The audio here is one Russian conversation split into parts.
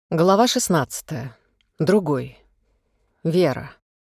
Глава 16. Другой. Вера.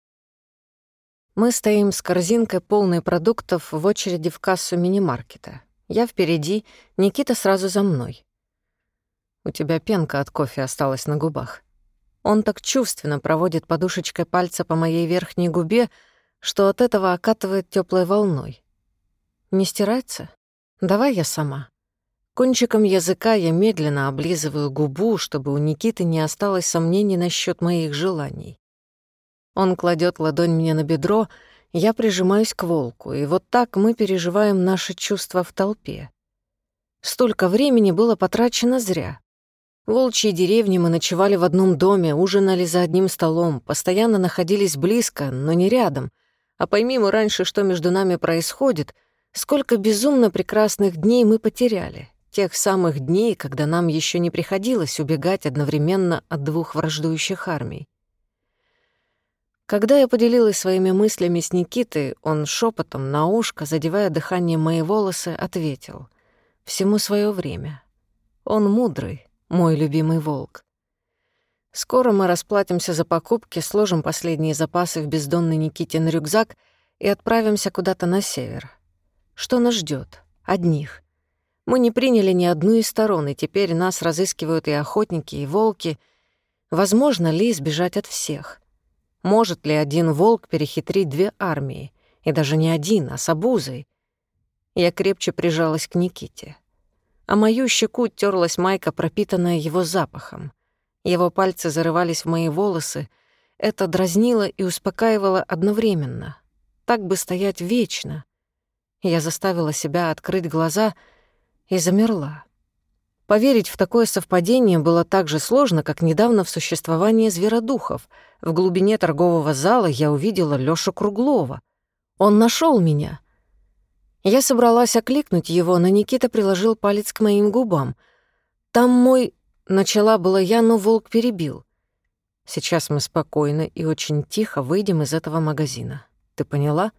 Мы стоим с корзинкой, полной продуктов, в очереди в кассу мини-маркета. Я впереди, Никита сразу за мной. У тебя пенка от кофе осталась на губах. Он так чувственно проводит подушечкой пальца по моей верхней губе, что от этого окатывает теплой волной. Не стирается? Давай я сама. Кончиком языка я медленно облизываю губу, чтобы у Никиты не осталось сомнений насчет моих желаний. Он кладет ладонь мне на бедро, я прижимаюсь к волку, и вот так мы переживаем наши чувства в толпе. Столько времени было потрачено зря. В волчьей деревне мы ночевали в одном доме, ужинали за одним столом, постоянно находились близко, но не рядом. А пойми мы раньше, что между нами происходит, сколько безумно прекрасных дней мы потеряли. Тех самых дней, когда нам еще не приходилось убегать одновременно от двух враждующих армий. Когда я поделилась своими мыслями с Никитой, он шепотом на ушко, задевая дыханием мои волосы, ответил: «Всему свое время. Он мудрый, мой любимый волк». Скоро мы расплатимся за покупки, сложим последние запасы в бездонный Никитин рюкзак и отправимся куда-то на север. Что нас ждет? Одних. Мы не приняли ни одну из сторон, и теперь нас разыскивают и охотники, и волки. Возможно ли избежать от всех? Может ли один волк перехитрить две армии? И даже не один, а с обузой? Я крепче прижалась к Никите. А мою щеку терлась майка, пропитанная его запахом. Его пальцы зарывались в мои волосы. Это дразнило и успокаивало одновременно. Так бы стоять вечно. Я заставила себя открыть глаза и замерла. Поверить в такое совпадение было так же сложно, как недавно в существование зверодухов. В глубине торгового зала я увидела Лёшу Круглова. Он нашел меня. Я собралась окликнуть его, но Никита приложил палец к моим губам. «Там мой...» — начала была я, но волк перебил. «Сейчас мы спокойно и очень тихо выйдем из этого магазина. Ты поняла?»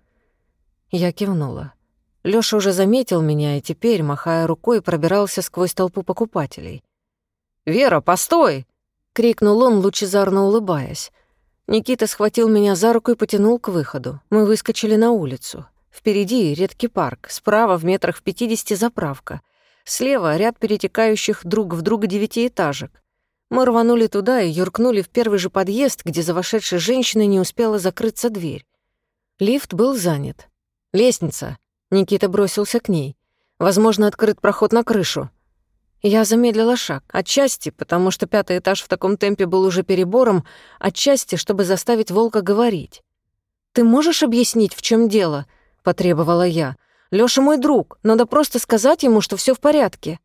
Я кивнула. Лёша уже заметил меня и теперь, махая рукой, пробирался сквозь толпу покупателей. «Вера, постой!» — крикнул он, лучезарно улыбаясь. Никита схватил меня за руку и потянул к выходу. Мы выскочили на улицу. Впереди редкий парк, справа в метрах в 50 заправка. Слева ряд перетекающих друг в друга 9-этажек. Мы рванули туда и юркнули в первый же подъезд, где за вошедшей женщиной не успела закрыться дверь. Лифт был занят. «Лестница!» Никита бросился к ней. «Возможно, открыт проход на крышу». Я замедлила шаг. Отчасти, потому что 5-й этаж в таком темпе был уже перебором, отчасти, чтобы заставить волка говорить. «Ты можешь объяснить, в чем дело?» — потребовала я. «Лёша мой друг, надо просто сказать ему, что все в порядке».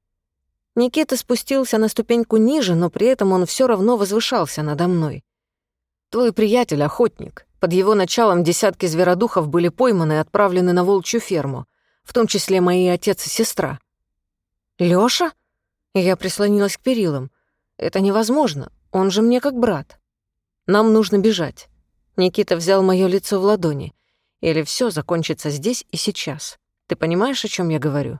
Никита спустился на ступеньку ниже, но при этом он все равно возвышался надо мной. «Твой приятель — охотник. Под его началом десятки зверодухов были пойманы и отправлены на волчью ферму, в том числе мои отец и сестра». «Лёша?» Я прислонилась к перилам. «Это невозможно, он же мне как брат». «Нам нужно бежать». Никита взял моё лицо в ладони. «Или всё закончится здесь и сейчас. Ты понимаешь, о чём я говорю?»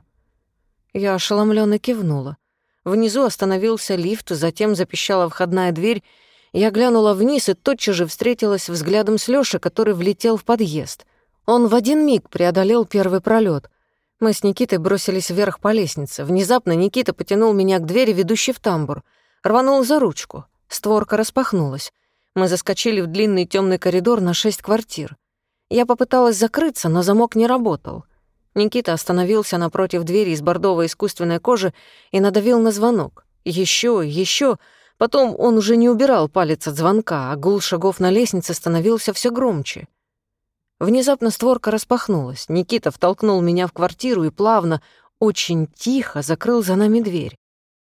Я ошеломлённо кивнула. Внизу остановился лифт, затем запищала входная дверь. Я глянула вниз и тотчас же встретилась взглядом с Лёшей, который влетел в подъезд. Он в один миг преодолел первый пролёт. Мы с Никитой бросились вверх по лестнице. Внезапно Никита потянул меня к двери, ведущей в тамбур. Рванул за ручку. Створка распахнулась. Мы заскочили в длинный тёмный коридор на 6 квартир. Я попыталась закрыться, но замок не работал. Никита остановился напротив двери из бордовой искусственной кожи и надавил на звонок. Ещё. Потом он уже не убирал палец от звонка, а гул шагов на лестнице становился всё громче. Внезапно створка распахнулась. Никита втолкнул меня в квартиру и плавно, очень тихо закрыл за нами дверь.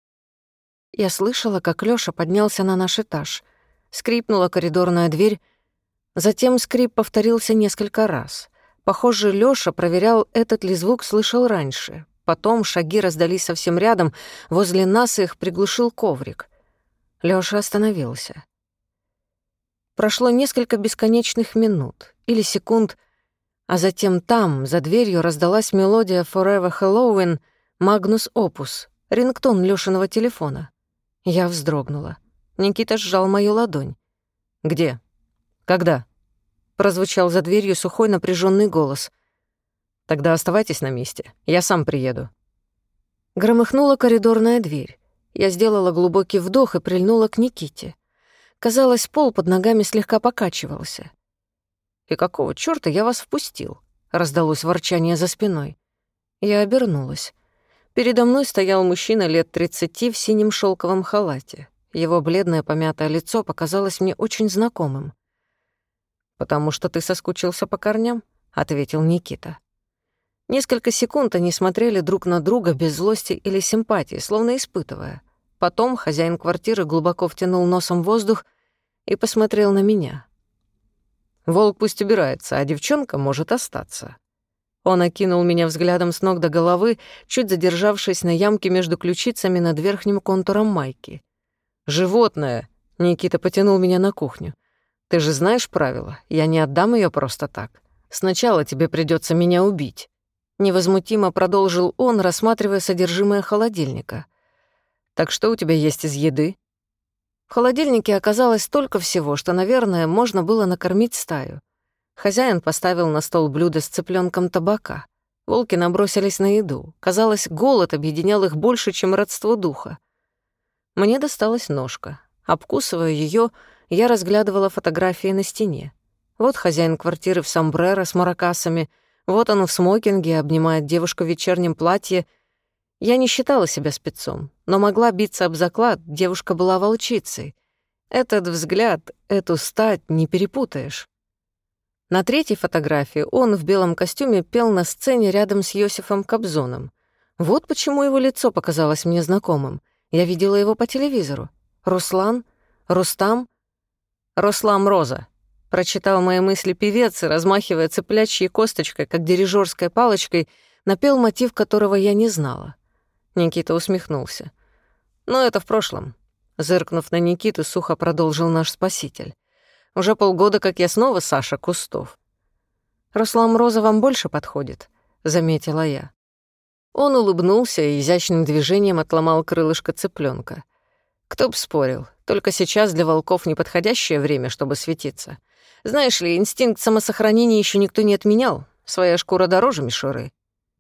Я слышала, как Лёша поднялся на наш этаж. Скрипнула коридорная дверь. Затем скрип повторился несколько раз. Похоже, Лёша проверял, этот ли звук слышал раньше. Потом шаги раздались совсем рядом, возле нас их приглушил коврик. Лёша остановился. Прошло несколько бесконечных минут или секунд, а затем там, за дверью, раздалась мелодия «Forever Halloween» Magnus Opus, рингтон Лёшиного телефона. Я вздрогнула. Никита сжал мою ладонь. «Где? Когда?» Прозвучал за дверью сухой напряженный голос. «Тогда оставайтесь на месте. Я сам приеду». Громыхнула коридорная дверь. Я сделала глубокий вдох и прильнула к Никите. Казалось, пол под ногами слегка покачивался. «И какого чёрта я вас впустил?» — раздалось ворчание за спиной. Я обернулась. Передо мной стоял мужчина лет 30 в синем шелковом халате. Его бледное помятое лицо показалось мне очень знакомым. «Потому что ты соскучился по корням?» — ответил Никита. Несколько секунд они смотрели друг на друга без злости или симпатии, словно испытывая. Потом хозяин квартиры глубоко втянул носом воздух и посмотрел на меня. «Волк пусть убирается, а девчонка может остаться». Он окинул меня взглядом с ног до головы, чуть задержавшись на ямке между ключицами над верхним контуром майки. «Животное!» — Никита потянул меня на кухню. «Ты же знаешь правила, я не отдам ее просто так. Сначала тебе придется меня убить». Невозмутимо продолжил он, рассматривая содержимое холодильника. «Так что у тебя есть из еды?» В холодильнике оказалось столько всего, что, наверное, можно было накормить стаю. Хозяин поставил на стол блюдо с цыпленком табака. Волки набросились на еду. Казалось, голод объединял их больше, чем родство духа. Мне досталась ножка. Обкусывая ее, я разглядывала фотографии на стене. Вот хозяин квартиры в сомбреро с маракасами, вот он в смокинге обнимает девушку в вечернем платье. Я не считала себя спецом, но могла биться об заклад, девушка была волчицей. Этот взгляд, эту стать не перепутаешь. На третьей фотографии он в белом костюме пел на сцене рядом с Йосифом Кобзоном. Вот почему его лицо показалось мне знакомым. Я видела его по телевизору. Руслан? Рустам? «Руслам Роза», — прочитал мои мысли певец и, размахивая цыплячьей косточкой, как дирижерской палочкой, напел мотив, которого я не знала. Никита усмехнулся. «Но это в прошлом». Зыркнув на Никиту, сухо продолжил наш спаситель. «Уже полгода, как я снова Саша Кустов». «Руслан Роза вам больше подходит», — заметила я. Он улыбнулся и изящным движением отломал крылышко цыпленка. Кто б спорил, только сейчас для волков неподходящее время, чтобы светиться. Знаешь ли, инстинкт самосохранения еще никто не отменял. Своя шкура дороже мишуры.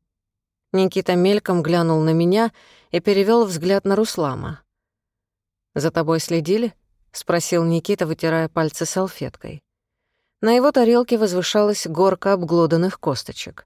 Никита мельком глянул на меня и перевел взгляд на Руслама. «За тобой следили?» — спросил Никита, вытирая пальцы салфеткой. На его тарелке возвышалась горка обглоданных косточек.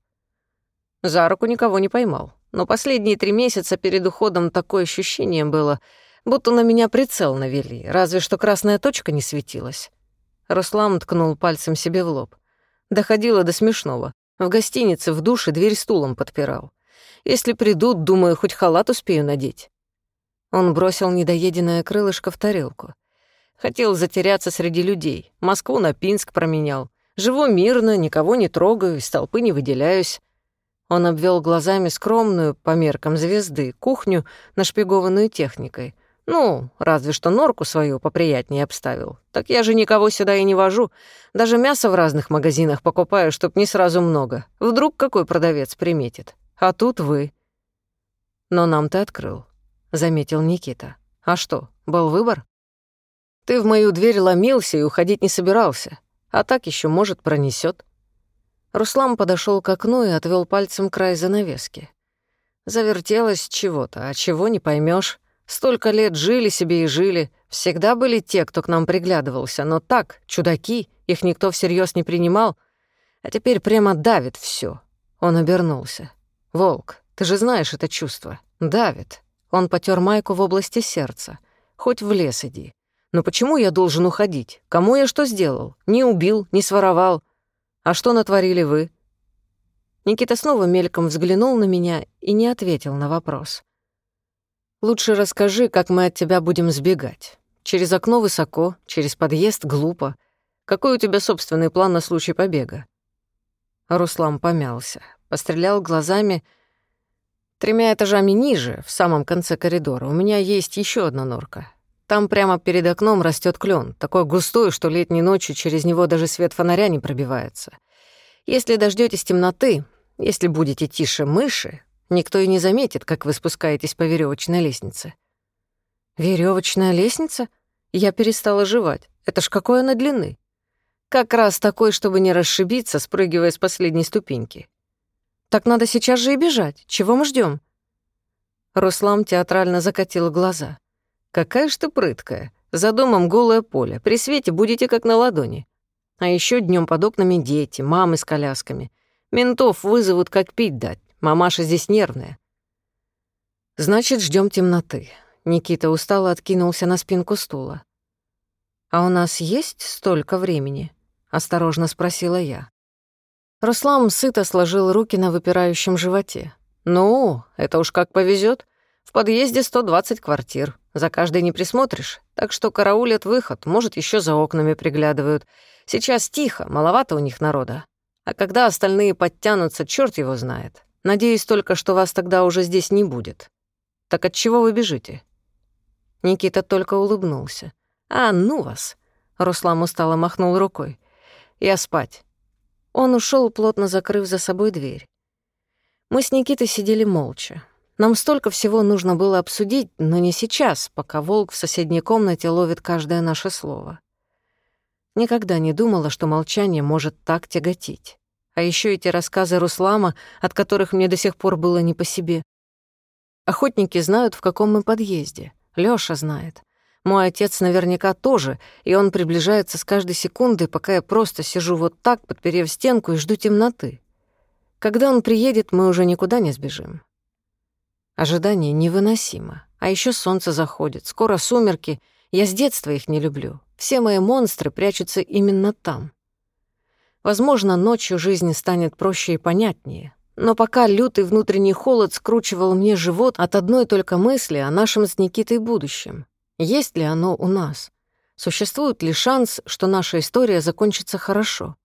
За руку никого не поймал, но последние 3 месяца перед уходом такое ощущение было, будто на меня прицел навели, разве что красная точка не светилась. Руслан ткнул пальцем себе в лоб. Доходило до смешного. В гостинице в душе дверь стулом подпирал. Если придут, думаю, хоть халат успею надеть. Он бросил недоеденное крылышко в тарелку. Хотел затеряться среди людей. Москву на Пинск променял. Живу мирно, никого не трогаю, из толпы не выделяюсь. Он обвел глазами скромную, по меркам звезды, кухню, нашпигованную техникой. Ну, разве что норку свою поприятнее обставил. Так я же никого сюда и не вожу. Даже мясо в разных магазинах покупаю, чтоб не сразу много. Вдруг какой продавец приметит. А тут вы. Но нам ты открыл, — заметил Никита. А что, был выбор? Ты в мою дверь ломился и уходить не собирался. А так еще, может, пронесет. Руслан подошел к окну и отвел пальцем край занавески. Завертелось чего-то, а чего не поймешь. Столько лет жили себе и жили. Всегда были те, кто к нам приглядывался, но так, чудаки, их никто всерьез не принимал. А теперь прямо давит все. Он обернулся. «Волк, ты же знаешь это чувство. Давит». Он потер майку в области сердца. «Хоть в лес иди. Но почему я должен уходить? Кому я что сделал? Не убил, не своровал. А что натворили вы?» Никита снова мельком взглянул на меня и не ответил на вопрос. «Лучше расскажи, как мы от тебя будем сбегать. Через окно высоко, через подъезд глупо. Какой у тебя собственный план на случай побега?» Руслан помялся, пострелял глазами. 3 этажами ниже, в самом конце коридора, у меня есть еще одна норка. Там прямо перед окном растет клен, такой густой, что летней ночью через него даже свет фонаря не пробивается. Если дождетесь темноты, если будете тише мыши, никто и не заметит, как вы спускаетесь по веревочной лестнице. Веревочная лестница? Я перестала жевать. Это ж какой она длины? Как раз такой, чтобы не расшибиться, спрыгивая с последней ступеньки. Так надо сейчас же и бежать. Чего мы ждем? Руслан театрально закатил глаза. Какая ж ты прыткая. За домом голое поле. При свете будете как на ладони. А еще днем под окнами дети, мамы с колясками. Ментов вызовут, как пить дать. Мамаша здесь нервная. Значит, ждем темноты. Никита устало откинулся на спинку стула. «А у нас есть столько времени?» — осторожно спросила я. Руслан сыто сложил руки на выпирающем животе. «Ну, это уж как повезет. В подъезде 120 квартир. За каждой не присмотришь, так что караулят выход, может, еще за окнами приглядывают. Сейчас тихо, маловато у них народа. А когда остальные подтянутся, черт его знает. Надеюсь только, что вас тогда уже здесь не будет. Так от чего вы бежите?» Никита только улыбнулся. «А, ну вас!» — Руслан устало махнул рукой. «Я спать». Он ушел, плотно закрыв за собой дверь. Мы с Никитой сидели молча. Нам столько всего нужно было обсудить, но не сейчас, пока волк в соседней комнате ловит каждое наше слово. Никогда не думала, что молчание может так тяготить. А еще эти рассказы Руслама, от которых мне до сих пор было не по себе. Охотники знают, в каком мы подъезде. Лёша знает. Мой отец наверняка тоже, и он приближается с каждой секундой, пока я просто сижу вот так, подперев стенку, и жду темноты. Когда он приедет, мы уже никуда не сбежим. Ожидание невыносимо. А еще солнце заходит, скоро сумерки. Я с детства их не люблю. Все мои монстры прячутся именно там. Возможно, ночью жизнь станет проще и понятнее. Но пока лютый внутренний холод скручивал мне живот от одной только мысли о нашем с Никитой будущем. Есть ли оно у нас? Существует ли шанс, что наша история закончится хорошо?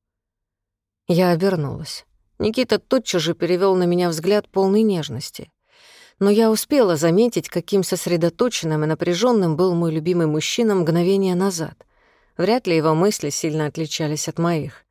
Я обернулась. Никита тотчас же перевел на меня взгляд полной нежности. Но я успела заметить, каким сосредоточенным и напряженным был мой любимый мужчина мгновение назад. Вряд ли его мысли сильно отличались от моих.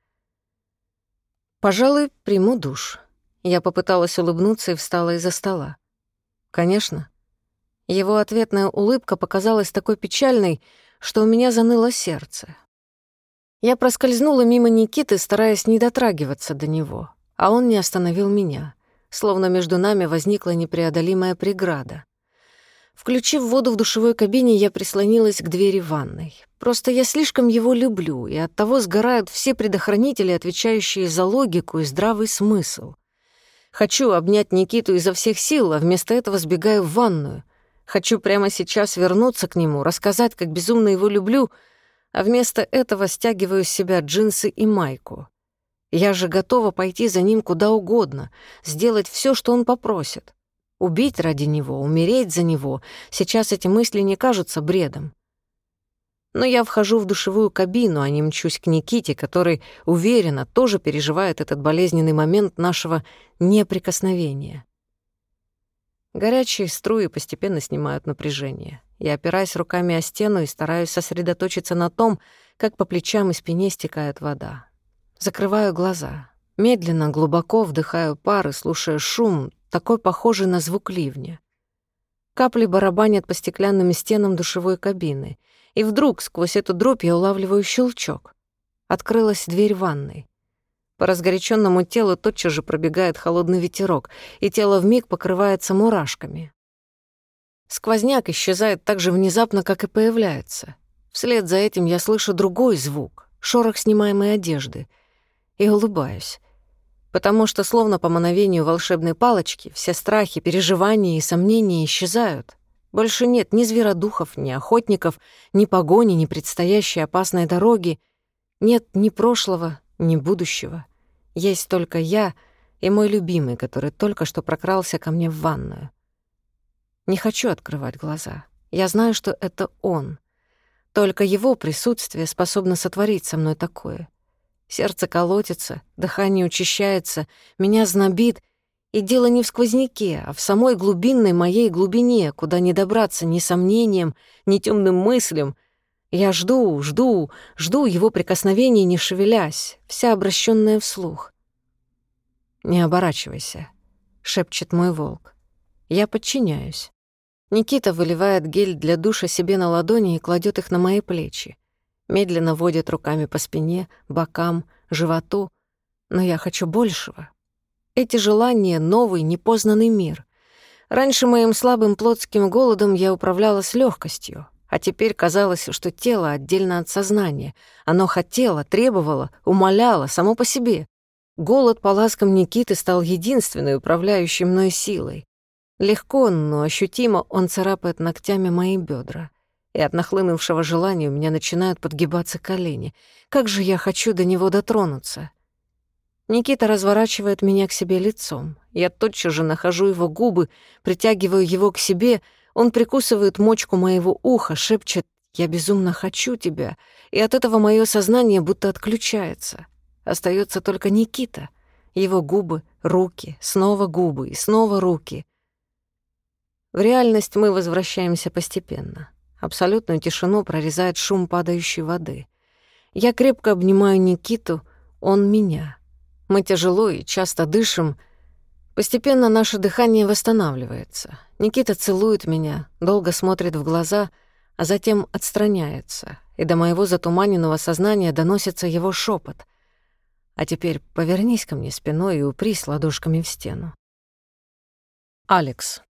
«Пожалуй, приму душ». Я попыталась улыбнуться и встала из-за стола. «Конечно». Его ответная улыбка показалась такой печальной, что у меня заныло сердце. Я проскользнула мимо Никиты, стараясь не дотрагиваться до него, а он не остановил меня, словно между нами возникла непреодолимая преграда. Включив воду в душевой кабине, я прислонилась к двери ванной. Просто я слишком его люблю, и оттого сгорают все предохранители, отвечающие за логику и здравый смысл. Хочу обнять Никиту изо всех сил, а вместо этого сбегаю в ванную. Хочу прямо сейчас вернуться к нему, рассказать, как безумно его люблю, а вместо этого стягиваю с себя джинсы и майку. Я же готова пойти за ним куда угодно, сделать все, что он попросит. Убить ради него, умереть за него. Сейчас эти мысли не кажутся бредом. Но я вхожу в душевую кабину, а не мчусь к Никите, который, уверенно, тоже переживает этот болезненный момент нашего неприкосновения. Горячие струи постепенно снимают напряжение. Я опираюсь руками о стену и стараюсь сосредоточиться на том, как по плечам и спине стекает вода. Закрываю глаза. Медленно, глубоко вдыхаю пар и слушаю шум, такой похожий на звук ливня. Капли барабанят по стеклянным стенам душевой кабины. И вдруг сквозь эту дробь я улавливаю щелчок. Открылась дверь ванной. По разгоряченному телу тотчас же пробегает холодный ветерок, и тело вмиг покрывается мурашками. Сквозняк исчезает так же внезапно, как и появляется. Вслед за этим я слышу другой звук, шорох снимаемой одежды, и улыбаюсь. Потому что, словно по мановению волшебной палочки, все страхи, переживания и сомнения исчезают. Больше нет ни зверодухов, ни охотников, ни погони, ни предстоящей опасной дороги. Нет ни прошлого, ни будущего. Есть только я и мой любимый, который только что прокрался ко мне в ванную. Не хочу открывать глаза. Я знаю, что это он. Только его присутствие способно сотворить со мной такое. Сердце колотится, дыхание учащается, меня знобит, и дело не в сквозняке, а в самой глубинной моей глубине, куда не добраться ни сомнением, ни тёмным мыслям. Я жду его прикосновений, не шевелясь, вся обращенная вслух. «Не оборачивайся», — шепчет мой волк. Я подчиняюсь. Никита выливает гель для душа себе на ладони и кладет их на мои плечи. Медленно водит руками по спине, бокам, животу. Но я хочу большего. Эти желания — новый, непознанный мир. Раньше моим слабым плотским голодом я управляла с легкостью, а теперь казалось, что тело отдельно от сознания. Оно хотело, требовало, умоляло само по себе. Голод по ласкам Никиты стал единственной управляющей мной силой. Легко, но ощутимо он царапает ногтями мои бедра, и от нахлынувшего желания у меня начинают подгибаться колени. Как же я хочу до него дотронуться! Никита разворачивает меня к себе лицом. Я тотчас же нахожу его губы, притягиваю его к себе. Он прикусывает мочку моего уха, шепчет: «Я безумно хочу тебя», и от этого мое сознание будто отключается. Остается только Никита. Его губы, руки, снова губы и снова руки. В реальность мы возвращаемся постепенно. Абсолютную тишину прорезает шум падающей воды. Я крепко обнимаю Никиту, он меня. Мы тяжело и часто дышим. Постепенно наше дыхание восстанавливается. Никита целует меня, долго смотрит в глаза, а затем отстраняется, и до моего затуманенного сознания доносится его шепот: «А теперь повернись ко мне спиной и упрись ладошками в стену». Алекс.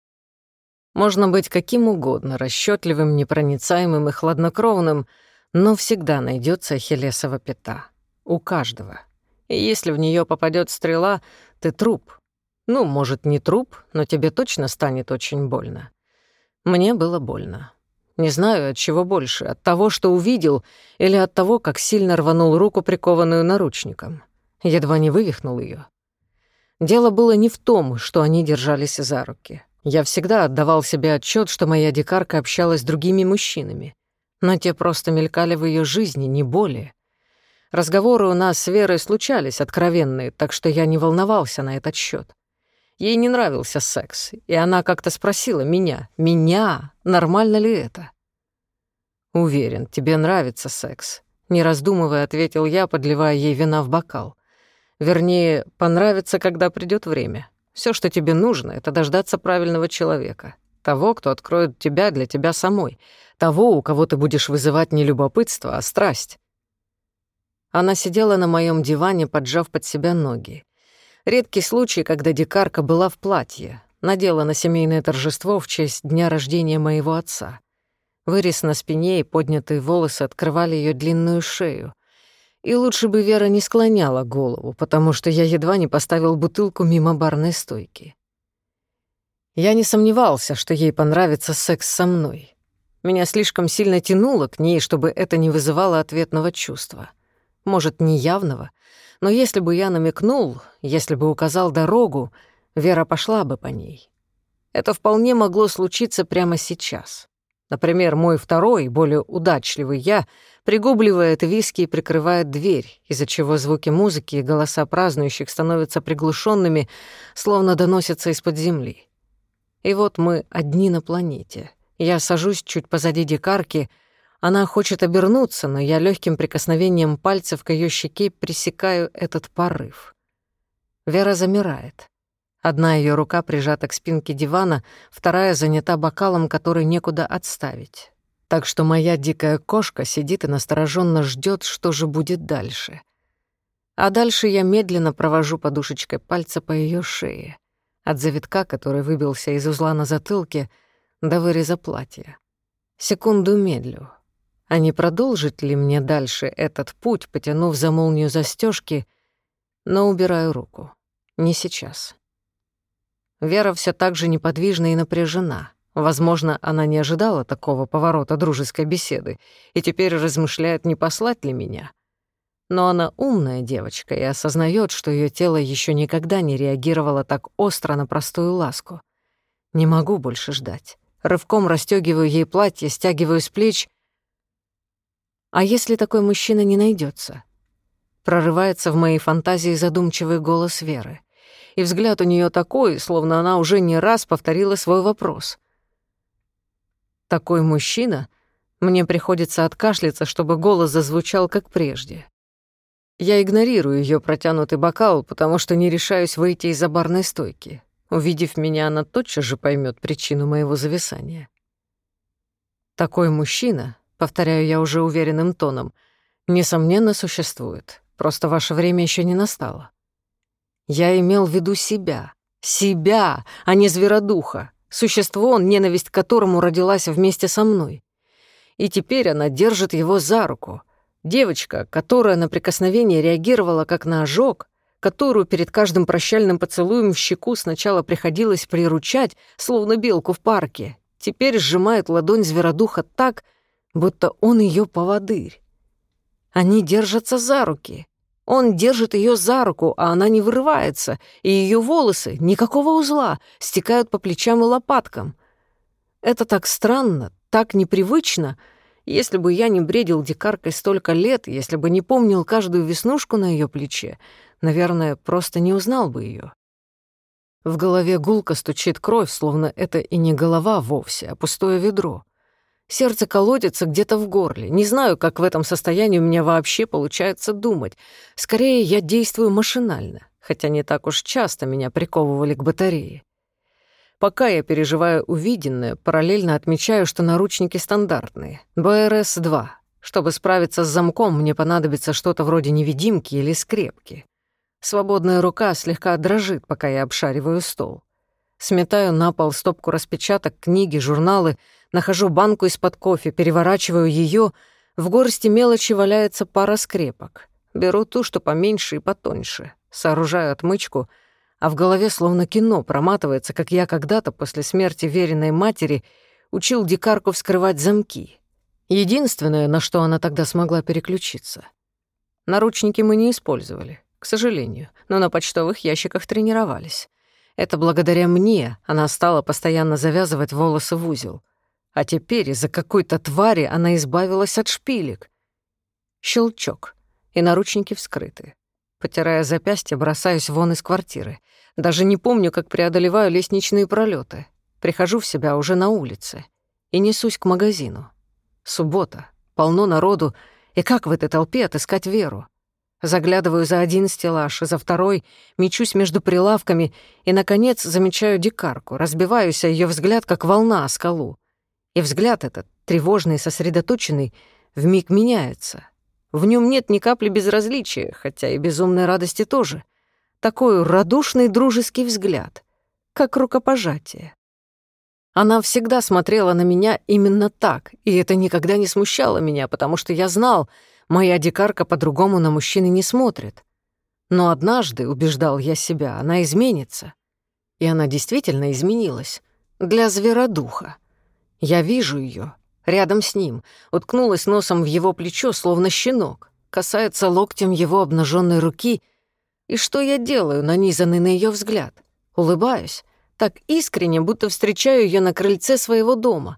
Можно быть каким угодно, расчётливым, непроницаемым и хладнокровным, но всегда найдётся ахиллесова пята. У каждого. И если в неё попадёт стрела, ты труп. Ну, может, не труп, но тебе точно станет очень больно. Мне было больно. Не знаю, от чего больше, от того, что увидел, или от того, как сильно рванул руку, прикованную наручником. Едва не вывихнул её. Дело было не в том, что они держались за руки. Я всегда отдавал себе отчёт, что моя дикарка общалась с другими мужчинами, но те просто мелькали в её жизни, не более. Разговоры у нас с Верой случались откровенные, так что я не волновался на этот счёт. Ей не нравился секс, и она как-то спросила меня, нормально ли это? «Уверен, тебе нравится секс», — не раздумывая ответил я, подливая ей вина в бокал. «Вернее, понравится, когда придёт время. Всё, что тебе нужно, это дождаться правильного человека, того, кто откроет тебя для тебя самой, того, у кого ты будешь вызывать не любопытство, а страсть». Она сидела на моём диване, поджав под себя ноги. Редкий случай, когда дикарка была в платье, надела на семейное торжество в честь дня рождения моего отца. Вырез на спине и поднятые волосы открывали её длинную шею. И лучше бы Вера не склоняла голову, потому что я едва не поставил бутылку мимо барной стойки. Я не сомневался, что ей понравится секс со мной. Меня слишком сильно тянуло к ней, чтобы это не вызывало ответного чувства. Может, не явного, но если бы я намекнул, если бы указал дорогу, Вера пошла бы по ней. Это вполне могло случиться прямо сейчас. Например, мой второй, более удачливый я, пригубливает виски и прикрывает дверь, из-за чего звуки музыки и голоса празднующих становятся приглушенными, словно доносятся из-под земли. И вот мы одни на планете. Я сажусь чуть позади дикарки. Она хочет обернуться, но я легким прикосновением пальцев к её щеке пресекаю этот порыв. Вера замирает. Одна её рука прижата к спинке дивана, вторая занята бокалом, который некуда отставить. Так что моя дикая кошка сидит и настороженно ждёт, что же будет дальше. А дальше я медленно провожу подушечкой пальца по её шее, от завитка, который выбился из узла на затылке, до выреза платья. Секунду медлю. А не продолжит ли мне дальше этот путь, потянув за молнию застёжки, но убираю руку. Не сейчас. Вера всё так же неподвижна и напряжена. Возможно, она не ожидала такого поворота дружеской беседы и теперь размышляет, не послать ли меня. Но она умная девочка и осознаёт, что её тело ещё никогда не реагировало так остро на простую ласку. Не могу больше ждать. Рывком расстёгиваю ей платье, стягиваю с плеч. А если такой мужчина не найдётся? Прорывается в моей фантазии задумчивый голос Веры. И взгляд у неё такой, словно она уже не раз повторила свой вопрос. Такой мужчина? Мне приходится откашляться, чтобы голос зазвучал как прежде. Я игнорирую её протянутый бокал, потому что не решаюсь выйти из-за барной стойки. Увидев меня, она тотчас же поймет причину моего зависания. Такой мужчина, повторяю я уже уверенным тоном, несомненно, существует. Просто ваше время еще не настало. Я имел в виду себя. Себя, а не зверодуха. Существо, ненависть к которому родилась вместе со мной. И теперь она держит его за руку. Девочка, которая на прикосновение реагировала как на ожог, которую перед каждым прощальным поцелуем в щеку сначала приходилось приручать, словно белку в парке, теперь сжимает ладонь зверодуха так, будто он ее поводырь. Они держатся за руки. Он держит ее за руку, а она не вырывается, и ее волосы, никакого узла, стекают по плечам и лопаткам. Это так странно, так непривычно. Если бы я не бредил дикаркой столько лет, если бы не помнил каждую веснушку на ее плече, наверное, просто не узнал бы ее. В голове гулко стучит кровь, словно это и не голова вовсе, а пустое ведро. Сердце колотится где-то в горле. Не знаю, как в этом состоянии у меня вообще получается думать. Скорее, я действую машинально, хотя не так уж часто меня приковывали к батарее. Пока я переживаю увиденное, параллельно отмечаю, что наручники стандартные. БРС-2. Чтобы справиться с замком, мне понадобится что-то вроде невидимки или скрепки. Свободная рука слегка дрожит, пока я обшариваю стол. Сметаю на пол стопку распечаток, книги, журналы, нахожу банку из-под кофе, переворачиваю ее. В горсти мелочи валяется пара скрепок. Беру ту, что поменьше и потоньше. Сооружаю отмычку, а в голове словно кино проматывается, как я когда-то после смерти веренной матери учил дикарку вскрывать замки. Единственное, на что она тогда смогла переключиться. Наручники мы не использовали, к сожалению, но на почтовых ящиках тренировались. Это благодаря мне она стала постоянно завязывать волосы в узел. А теперь из-за какой-то твари она избавилась от шпилек. Щелчок, и наручники вскрыты. Потирая запястье, бросаюсь вон из квартиры. Даже не помню, как преодолеваю лестничные пролеты. Прихожу в себя уже на улице и несусь к магазину. Суббота, полно народу, и как в этой толпе отыскать Веру? Заглядываю за один стеллаж, за второй, мечусь между прилавками и, наконец, замечаю дикарку, разбиваюсь о её взгляд, как волна о скалу. И взгляд этот, тревожный и сосредоточенный, вмиг меняется. В нём нет ни капли безразличия, хотя и безумной радости тоже. Такой радушный дружеский взгляд, как рукопожатие. Она всегда смотрела на меня именно так, и это никогда не смущало меня, потому что я знал, моя дикарка по-другому на мужчины не смотрит. Но однажды, убеждал я себя, она изменится. И она действительно изменилась. Для зверодуха. Я вижу её, рядом с ним, уткнулась носом в его плечо, словно щенок, касается локтем его обнаженной руки. И что я делаю, нанизанный на её взгляд? Улыбаюсь, так искренне, будто встречаю её на крыльце своего дома.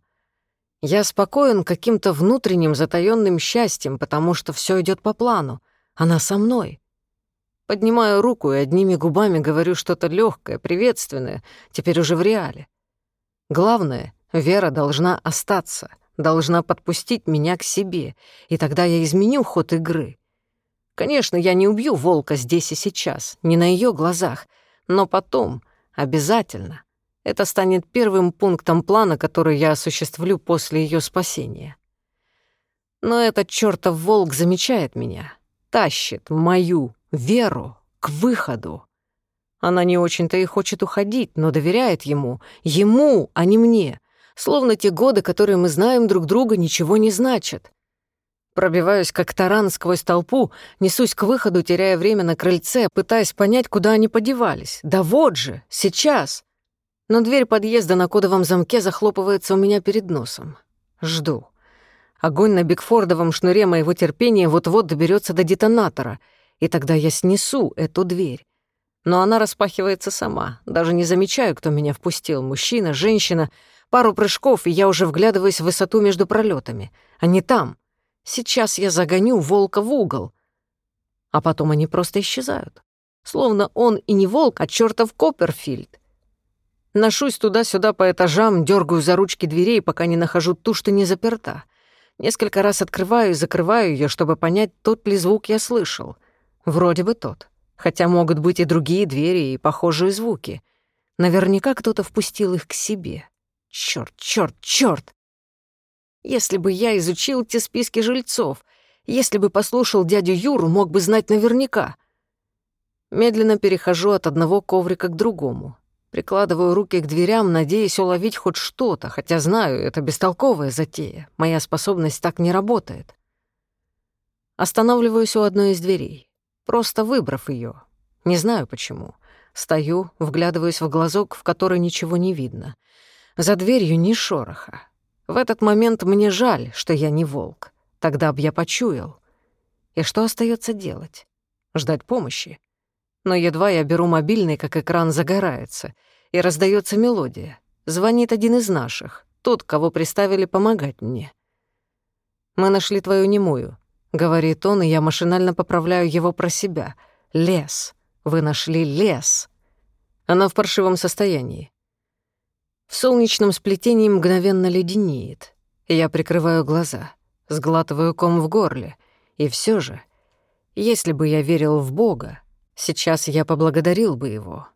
Я спокоен каким-то внутренним затаённым счастьем, потому что всё идёт по плану. Она со мной. Поднимаю руку и одними губами говорю что-то лёгкое, приветственное, теперь уже в реале. Главное, Вера должна остаться, должна подпустить меня к себе, и тогда я изменю ход игры. Конечно, я не убью волка здесь и сейчас, не на её глазах, но потом, обязательно. Это станет первым пунктом плана, который я осуществлю после её спасения. Но этот чёртов волк замечает меня, тащит мою Веру к выходу. Она не очень-то и хочет уходить, но доверяет ему, а не мне. Словно те годы, которые мы знаем друг друга, ничего не значат. Пробиваюсь, как таран, сквозь толпу, несусь к выходу, теряя время на крыльце, пытаясь понять, куда они подевались. Да вот же, сейчас. Но дверь подъезда на кодовом замке захлопывается у меня перед носом. Жду. Огонь на бигфордовом шнуре моего терпения вот-вот доберется до детонатора, и тогда я снесу эту дверь. Но она распахивается сама. Даже не замечаю, кто меня впустил. Мужчина, женщина. Пару прыжков, и я уже вглядываюсь в высоту между пролетами. Они там. Сейчас я загоню волка в угол. А потом они просто исчезают. Словно он и не волк, а чёртов Копперфильд. Ношусь туда-сюда по этажам, дёргаю за ручки дверей, пока не нахожу ту, что не заперта. Несколько раз открываю и закрываю её, чтобы понять, тот ли звук я слышал. Вроде бы тот. Хотя могут быть и другие двери, и похожие звуки. Наверняка кто-то впустил их к себе. Чёрт, чёрт, чёрт! Если бы я изучил те списки жильцов, если бы послушал дядю Юру, мог бы знать наверняка. Медленно перехожу от одного коврика к другому. Прикладываю руки к дверям, надеясь уловить хоть что-то, хотя знаю, это бестолковая затея. Моя способность так не работает. Останавливаюсь у одной из дверей, просто выбрав её. Не знаю почему. Стою, вглядываюсь в глазок, в который ничего не видно. За дверью ни шороха. В этот момент мне жаль, что я не волк. Тогда б я почуял. И что остаётся делать? Ждать помощи. Но едва я беру мобильный, как экран загорается, и раздаётся мелодия. Звонит один из наших, тот, кого приставили помогать мне. «Мы нашли твою немую», — говорит он, и я машинально поправляю его про себя. «Лес. Вы нашли лес». Она в паршивом состоянии. В солнечном сплетении мгновенно леденеет. Я прикрываю глаза, сглатываю ком в горле. И всё же, если бы я верил в Бога, сейчас я поблагодарил бы его.